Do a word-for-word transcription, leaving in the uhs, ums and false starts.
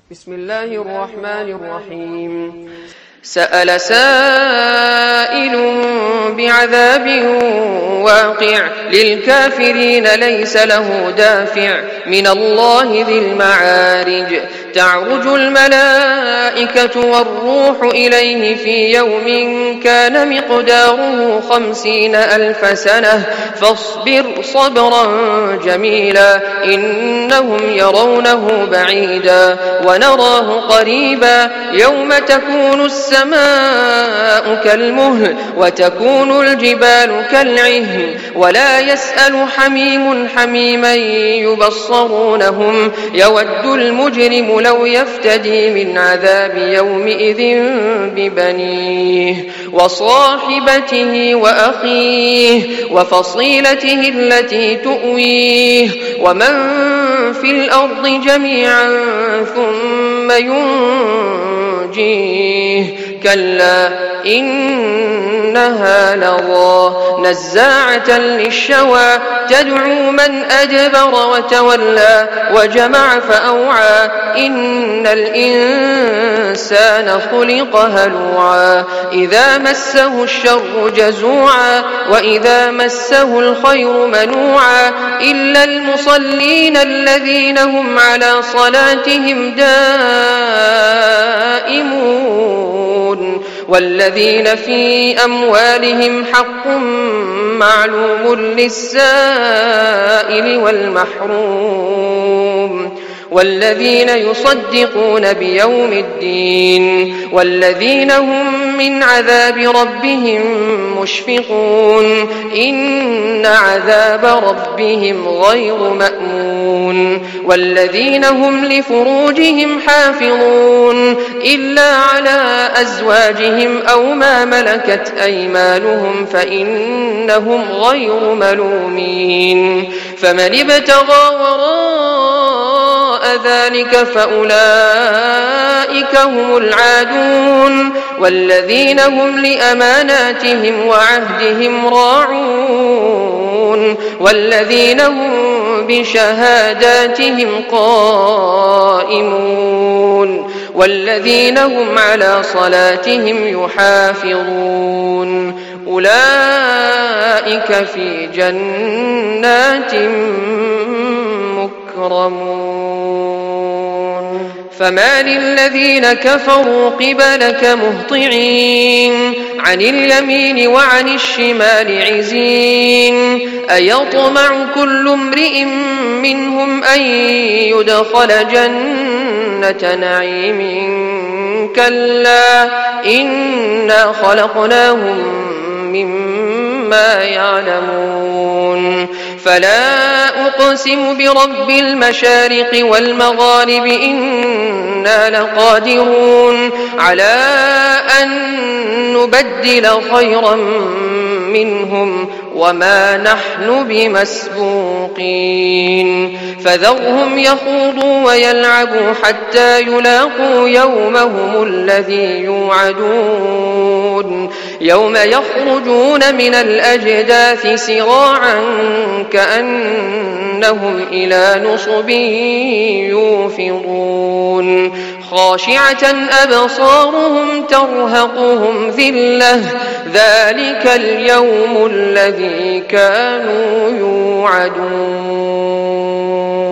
بسم الله الرحمن الرحيم. سأل سائل بعذاب واقع للكافرين ليس له دافع من الله ذي المعارج. تعرج الملائكة والروح إليه في يوم كان مقداره خمسين ألف سنة فاصبر صبرا جميلا إنهم يرونه بعيدا ونراه قريبا يوم تكون السماء كالمهل وتكون الجبال كالعهن ولا يسأل حميم حميما يبصرونهم يود المجرم لو يفتدي من عذاب يومئذ ببنيه وصاحبته وأخيه وفصيلته التي تؤويه ومن في الأرض جميعا ثم ينجيه كلا إنها لظى نزاعة للشوى تدعو من أدبر وتولى وجمع فأوعى إن الإنسان خلق هلوعا إذا مسه الشر جزوعا وإذا مسه الخير منوعا إلا المصلين الذين هم على صلاتهم دائمون والذين في أموالهم حق معلوم للسائل والمحروم والذين يصدقون بيوم الدين والذين هم من عذاب ربهم مشفقون إن عذاب ربهم غير مأمون والذين هم لفروجهم حافظون إلا على أزواجهم أو ما ملكت أيمانهم فإنهم غير ملومين فمن ابتغى وراء ذلك فأولئك هم العادون والذين هم لأماناتهم وعهدهم راعون والذين هم بشهاداتهم قائمون والذين هم على صلاتهم يحافظون أولئك في جنات مكرمون فما للذين كفروا قبلك مهطعين عن اليمين وعن الشمال عزين أيطمع كل امرئ منهم أن يدخل جنة نعيم كلا إنا خلقناهم مما يعلمون فلا أقسم برب المشارق والمغارب إنا لقادرون على أن نبدل خيرا منهم وما نحن بمسبوقين فذرهم يخوضوا ويلعبوا حتى يلاقوا يومهم الذي يوعدون يوم يخرجون من الأجداث سراعا كأنهم إلى نصب يوفضون خاشعة أبصارهم ترهقهم ذلة ذلك اليوم الذي كانوا يوعدون.